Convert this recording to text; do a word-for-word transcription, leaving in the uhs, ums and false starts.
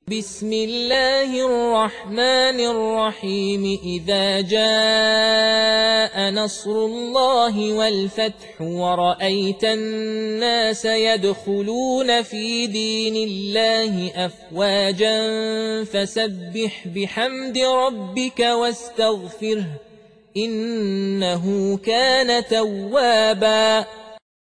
بسم الله الرحمن الرحيم إذا جاء نصر الله والفتح ورأيت الناس يدخلون في دين الله أفواجا فسبح بحمد ربك واستغفره إنه كان توابا.